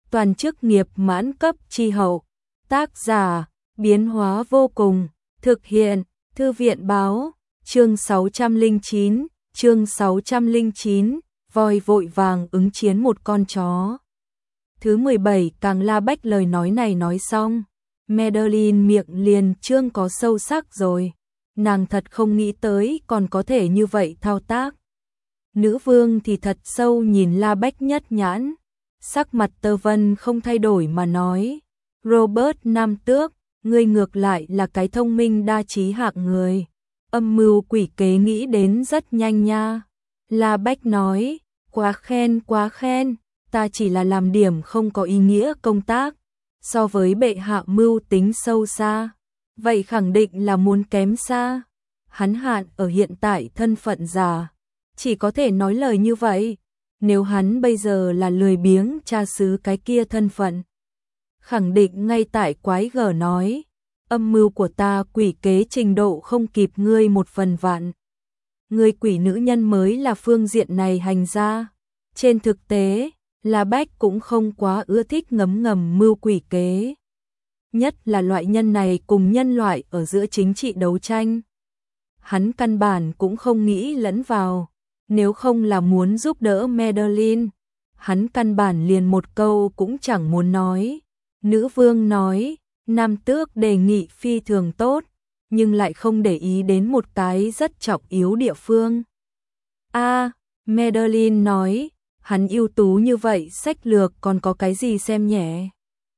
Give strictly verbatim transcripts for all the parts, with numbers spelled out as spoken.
toàn chức nghiệp mãn cấp chi hậu. Tác giả, biến hóa vô cùng, thực hiện, Thư viện báo, chương sáu trăm lẻ chín, chương sáu trăm lẻ chín, voi vội vàng ứng chiến một con chó. Thứ mười bảy, càng La Bách lời nói này nói xong, Madeline miệng liền trương có sâu sắc rồi, nàng thật không nghĩ tới còn có thể như vậy thao tác. Nữ vương thì thật sâu nhìn La Bách nhất nhãn, sắc mặt Tơ Vân không thay đổi mà nói, Robert Nam Tước, ngươi ngược lại là cái thông minh đa trí hạng người, âm mưu quỷ kế nghĩ đến rất nhanh nha. La Bách nói, quá khen quá khen, ta chỉ là làm điểm không có ý nghĩa công tác, so với bệ hạ mưu tính sâu xa, vậy khẳng định là muốn kém xa. Hắn hạn ở hiện tại thân phận già, chỉ có thể nói lời như vậy, nếu hắn bây giờ là lười biếng cha xứ cái kia thân phận, khẳng định ngay tại quái gở nói, âm mưu của ta quỷ kế trình độ không kịp ngươi một phần vạn. Ngươi quỷ nữ nhân mới là phương diện này hành ra. Trên thực tế, La Bách cũng không quá ưa thích ngấm ngầm mưu quỷ kế. Nhất là loại nhân này cùng nhân loại ở giữa chính trị đấu tranh. Hắn căn bản cũng không nghĩ lẫn vào, nếu không là muốn giúp đỡ Madeline, hắn căn bản liền một câu cũng chẳng muốn nói. Nữ vương nói, Nam Tước đề nghị phi thường tốt, nhưng lại không để ý đến một cái rất trọng yếu địa phương. A, à, Madeline nói, hắn ưu tú như vậy sách lược còn có cái gì xem nhẹ.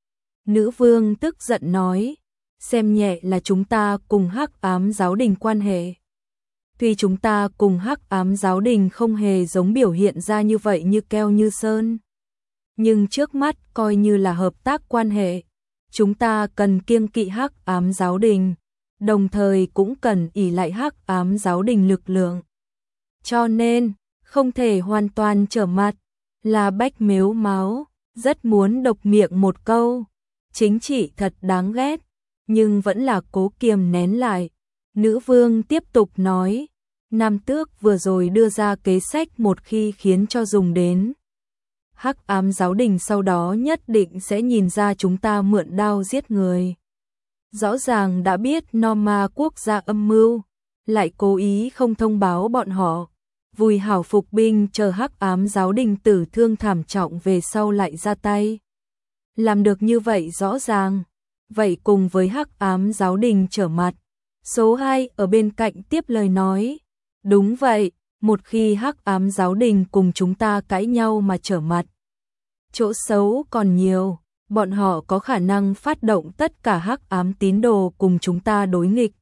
Nữ vương tức giận nói, xem nhẹ là chúng ta cùng Hắc Ám Giáo Đình quan hệ. Tuy chúng ta cùng Hắc Ám Giáo Đình không hề giống biểu hiện ra như vậy như keo như sơn, nhưng trước mắt coi như là hợp tác quan hệ. Chúng ta cần kiêng kỵ Hắc Ám Giáo Đình, đồng thời cũng cần ỷ lại Hắc Ám Giáo Đình lực lượng. Cho nên, không thể hoàn toàn trở mặt. La Bách mếu máo, rất muốn độc miệng một câu, chính trị thật đáng ghét, nhưng vẫn là cố kiềm nén lại. Nữ vương tiếp tục nói, Nam Tước vừa rồi đưa ra kế sách một khi khiến cho dùng đến. Hắc Ám Giáo Đình sau đó nhất định sẽ nhìn ra chúng ta mượn đao giết người. Rõ ràng đã biết Norma quốc gia âm mưu, lại cố ý không thông báo bọn họ, vùi hảo phục binh chờ Hắc Ám Giáo Đình tử thương thảm trọng về sau lại ra tay. Làm được như vậy rõ ràng, vậy cùng với Hắc Ám Giáo Đình trở mặt. Số hai ở bên cạnh tiếp lời nói, đúng vậy, một khi Hắc Ám Giáo Đình cùng chúng ta cãi nhau mà trở mặt, chỗ xấu còn nhiều, bọn họ có khả năng phát động tất cả Hắc Ám tín đồ cùng chúng ta đối nghịch.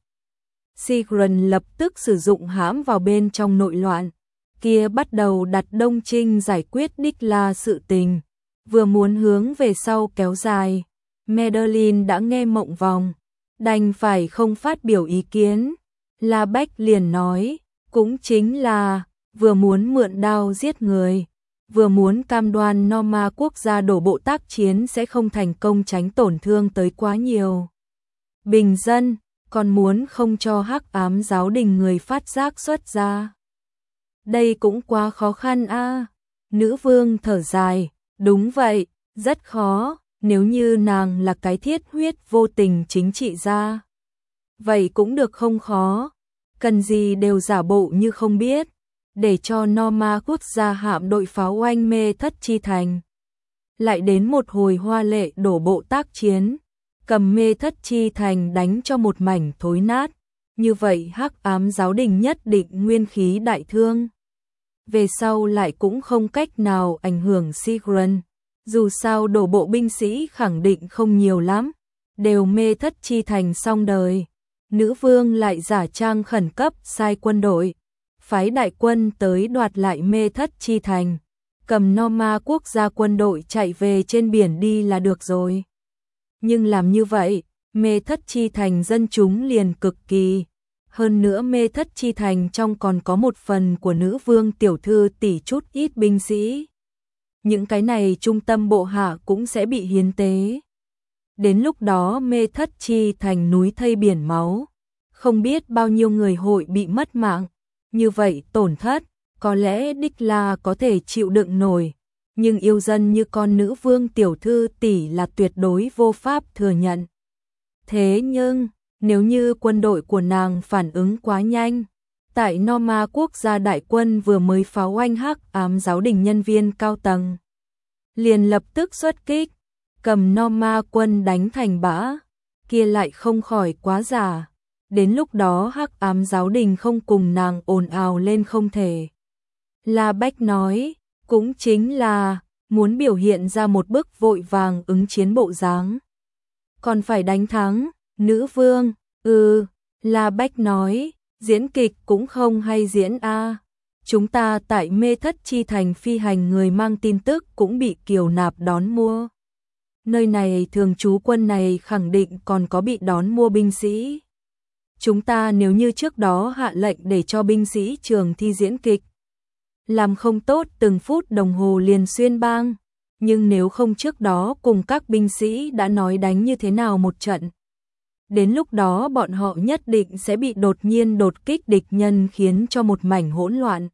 Sigrun lập tức sử dụng hãm vào bên trong nội loạn, kia bắt đầu đặt Đông Trinh giải quyết đích la sự tình, vừa muốn hướng về sau kéo dài. Madeline đã nghe mộng vòng, đành phải không phát biểu ý kiến. La Bách liền nói, cũng chính là, vừa muốn mượn đao giết người, vừa muốn cam đoan Norma quốc gia đổ bộ tác chiến sẽ không thành công tránh tổn thương tới quá nhiều bình dân, còn muốn không cho Hắc Ám Giáo Đình người phát giác xuất ra. Đây cũng quá khó khăn a. À. Nữ vương thở dài, đúng vậy, rất khó, nếu như nàng là cái thiết huyết vô tình chính trị gia. Vậy cũng được không khó, cần gì đều giả bộ như không biết, để cho Norma quốc gia hạm đội pháo oanh Mê Thất Chi Thành. Lại đến một hồi hoa lệ đổ bộ tác chiến, cầm Mê Thất Chi Thành đánh cho một mảnh thối nát, như vậy Hắc Ám Giáo Đình nhất định nguyên khí đại thương. Về sau lại cũng không cách nào ảnh hưởng Sigrun, dù sao đổ bộ binh sĩ khẳng định không nhiều lắm, đều Mê Thất Chi Thành xong đời. Nữ vương lại giả trang khẩn cấp sai quân đội, phái đại quân tới đoạt lại Mê Thất Chi Thành, cầm Norma quốc gia quân đội chạy về trên biển đi là được rồi. Nhưng làm như vậy, Mê Thất Chi Thành dân chúng liền cực kỳ. Hơn nữa Mê Thất Chi Thành trong còn có một phần của nữ vương tiểu thư tỷ chút ít binh sĩ. Những cái này trung tâm bộ hạ cũng sẽ bị hiến tế. Đến lúc đó Mê Thất Chi Thành núi thây biển máu, không biết bao nhiêu người hội bị mất mạng. Như vậy tổn thất, có lẽ đích là có thể chịu đựng nổi, nhưng yêu dân như con nữ vương tiểu thư tỷ là tuyệt đối vô pháp thừa nhận. Thế nhưng, nếu như quân đội của nàng phản ứng quá nhanh, tại Norma quốc gia đại quân vừa mới pháo oanh hắc ám giáo đình nhân viên cao tầng, liền lập tức xuất kích, cầm Norma quân đánh thành bã, kia lại không khỏi quá giả. Đến lúc đó hắc ám giáo đình không cùng nàng ồn ào lên không thể. La Bách nói, cũng chính là muốn biểu hiện ra một bức vội vàng ứng chiến bộ dáng. Còn phải đánh thắng, nữ vương, ừ, La Bách nói, diễn kịch cũng không hay diễn a. Chúng ta tại Mê Thất Chi Thành phi hành người mang tin tức cũng bị kiều nạp đón mua. Nơi này thường trú quân này khẳng định còn có bị đón mua binh sĩ. Chúng ta nếu như trước đó hạ lệnh để cho binh sĩ trường thi diễn kịch, làm không tốt từng phút đồng hồ liền xuyên bang, nhưng nếu không trước đó cùng các binh sĩ đã nói đánh như thế nào một trận, đến lúc đó bọn họ nhất định sẽ bị đột nhiên đột kích địch nhân khiến cho một mảnh hỗn loạn.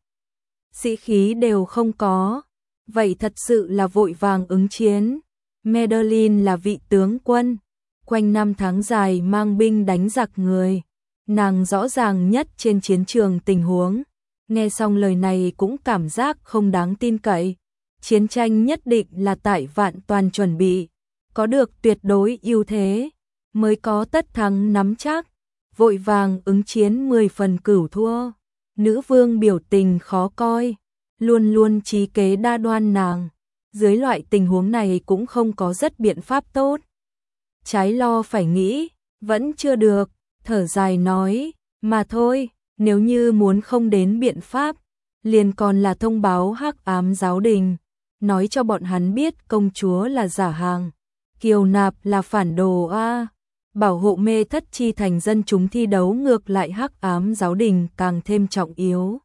Sĩ khí đều không có, vậy thật sự là vội vàng ứng chiến. Madeline là vị tướng quân, quanh năm tháng dài mang binh đánh giặc người, nàng rõ ràng nhất trên chiến trường tình huống. Nghe xong lời này cũng cảm giác không đáng tin cậy. Chiến tranh nhất định là tại vạn toàn chuẩn bị, có được tuyệt đối ưu thế, mới có tất thắng nắm chắc. Vội vàng ứng chiến mười phần cửu thua. Nữ vương biểu tình khó coi, luôn luôn trí kế đa đoan nàng. Dưới loại tình huống này cũng không có rất biện pháp tốt. Trái lo phải nghĩ, vẫn chưa được, thở dài nói, mà thôi, nếu như muốn không đến biện pháp, liền còn là thông báo hắc ám giáo đình, nói cho bọn hắn biết công chúa là giả hàng, kiều nạp là phản đồ a. Bảo hộ Mê Thất Chi Thành dân chúng thi đấu ngược lại hắc ám giáo đình càng thêm trọng yếu.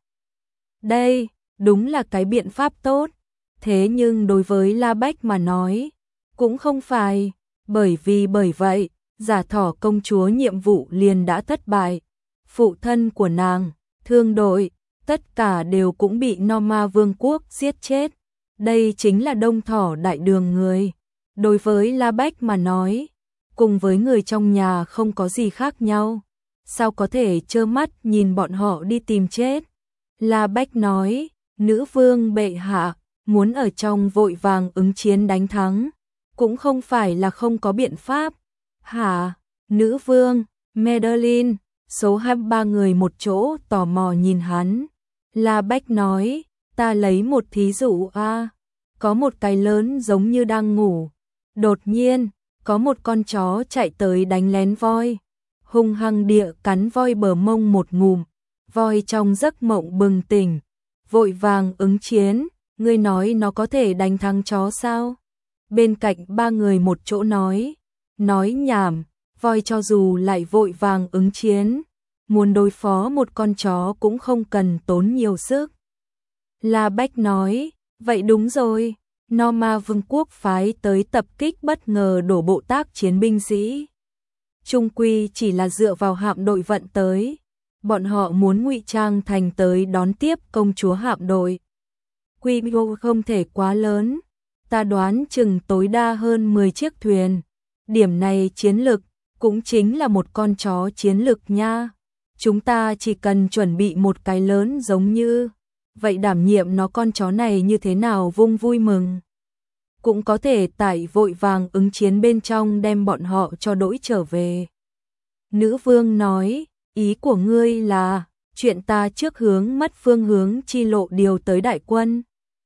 Đây, đúng là cái biện pháp tốt. Thế nhưng đối với La Bách mà nói, cũng không phải, bởi vì bởi vậy, giả thỏ công chúa nhiệm vụ liền đã thất bại. Phụ thân của nàng, thương đội, tất cả đều cũng bị Norma vương quốc giết chết. Đây chính là đông thỏ đại đường người. Đối với La Bách mà nói, cùng với người trong nhà không có gì khác nhau. Sao có thể trơ mắt nhìn bọn họ đi tìm chết? La Bách nói, nữ vương bệ hạ, muốn ở trong vội vàng ứng chiến đánh thắng, cũng không phải là không có biện pháp. Hả? Nữ vương, Madeline, số hai mươi ba người một chỗ tò mò nhìn hắn. La Bách nói, ta lấy một thí dụ a, có một cái lớn giống như đang ngủ. Đột nhiên, có một con chó chạy tới đánh lén voi, hung hăng địa cắn voi bờ mông một ngụm. Voi trong giấc mộng bừng tỉnh, vội vàng ứng chiến. Ngươi nói nó có thể đánh thắng chó sao? Bên cạnh ba người một chỗ nói, nói nhảm, voi cho dù lại vội vàng ứng chiến, muốn đối phó một con chó cũng không cần tốn nhiều sức. La Bách nói, vậy đúng rồi, Norma vương quốc phái tới tập kích bất ngờ đổ bộ tác chiến binh sĩ. Trung quy chỉ là dựa vào hạm đội vận tới, bọn họ muốn ngụy trang thành tới đón tiếp công chúa hạm đội. Quy mô không thể quá lớn, ta đoán chừng tối đa hơn mười chiếc thuyền. Điểm này chiến lực, cũng chính là một con chó chiến lực nha. Chúng ta chỉ cần chuẩn bị một cái lớn giống như, vậy đảm nhiệm nó con chó này như thế nào vung vui mừng. Cũng có thể tại vội vàng ứng chiến bên trong đem bọn họ cho đỗi trở về. Nữ vương nói, ý của ngươi là, chuyện ta trước hướng mất phương hướng chi lộ điều tới đại quân.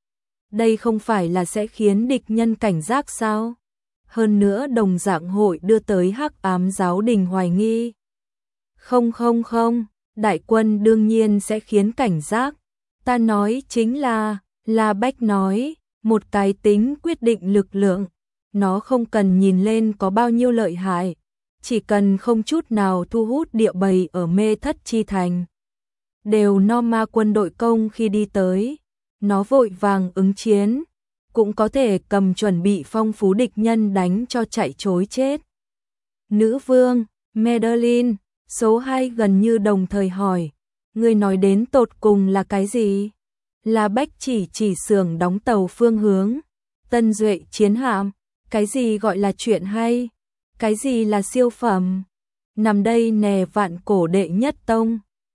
Đây không phải là sẽ khiến địch nhân cảnh giác sao? Hơn nữa đồng dạng hội đưa tới hắc ám giáo đình hoài nghi. Không không không, đại quân đương nhiên sẽ khiến cảnh giác. Ta nói chính là, La Bách nói, một cái tính quyết định lực lượng. Nó không cần nhìn lên có bao nhiêu lợi hại, chỉ cần không chút nào thu hút địa bầy ở Mê Thất Chi Thành. Đều Norma quân đội công khi đi tới, nó vội vàng ứng chiến, cũng có thể cầm chuẩn bị phong phú địch nhân đánh cho chạy trối chết. Nữ vương, Madeline, số hai gần như đồng thời hỏi, ngươi nói đến tột cùng là cái gì? La Bách chỉ chỉ xưởng đóng tàu phương hướng, Tân Duệ chiến hạm, cái gì gọi là chuyện hay? Cái gì là siêu phẩm? Nằm đây nè vạn cổ đệ nhất tông.